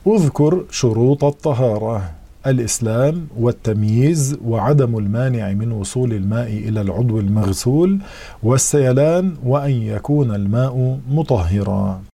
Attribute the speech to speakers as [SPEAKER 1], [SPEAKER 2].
[SPEAKER 1] اذكر شروط الطهارة: الإسلام والتمييز وعدم المانع من وصول الماء إلى العضو المغسول والسيلان وأن يكون الماء مطهرا.